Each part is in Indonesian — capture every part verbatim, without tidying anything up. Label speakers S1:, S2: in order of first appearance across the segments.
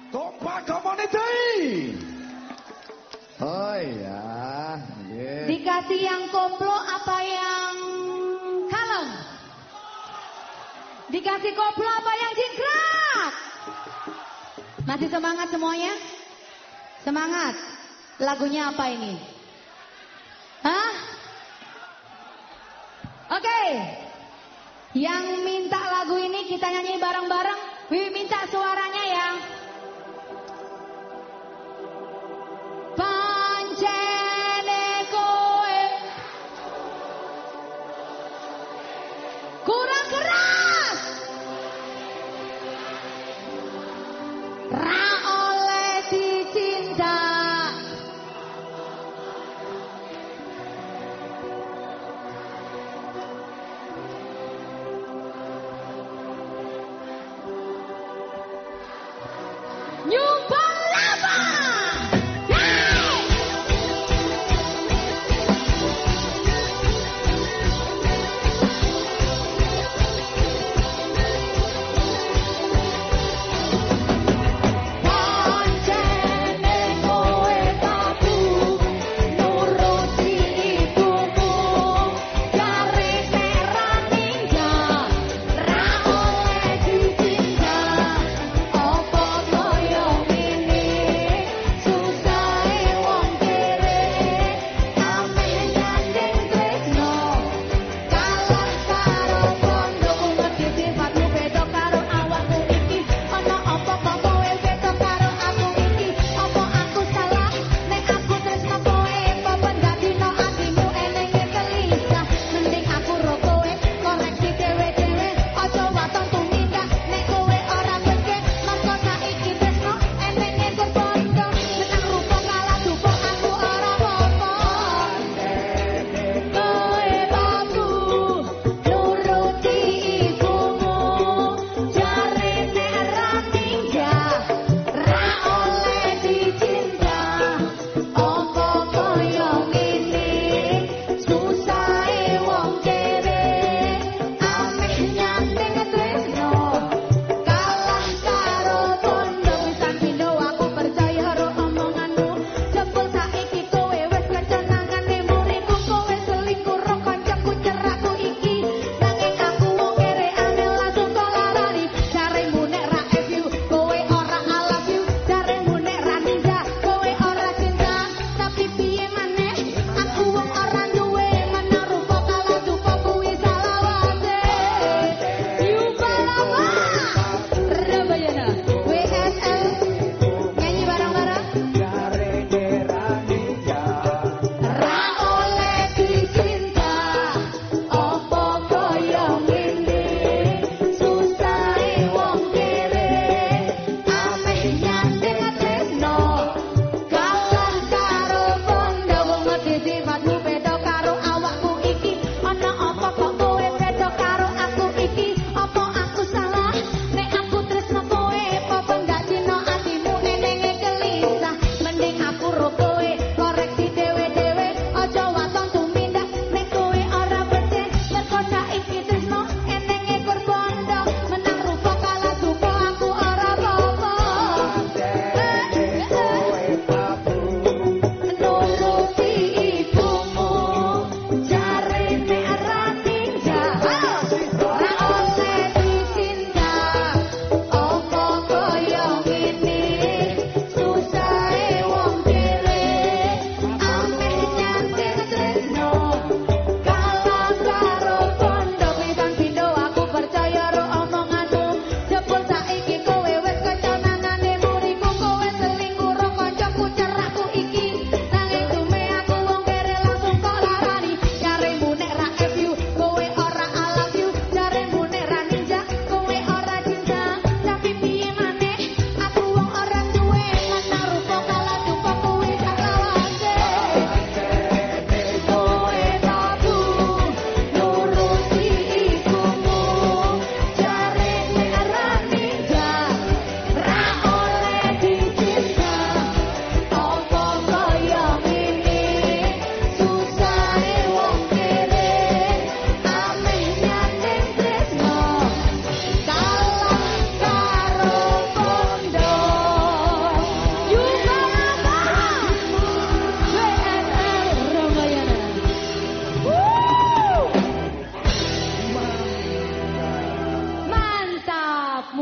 S1: Kompak Community. Oh iya. Yeah.
S2: Dikasih yang koplo apa yang kalem? Dikasih koplo apa yang jingkrak? Masih semangat semuanya? Semangat. Lagunya apa ini? Hah? Oke. Okay. Yang minta lagu ini kita nyanyi bareng-bareng. Wiwi minta suaranya ya. Pancene koe kurang keras. Ra oleh dicinta. Nyumbang lava. Yo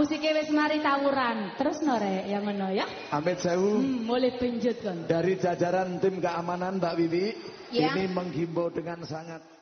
S2: musiknya wis mari tawuran. Terus nore yang ngono ya.
S1: Amit sewu.
S2: Hmm, mulai penjut kan.
S1: Dari jajaran tim keamanan Mbak Wiwi,
S2: Ya.
S1: ini menghimbau dengan sangat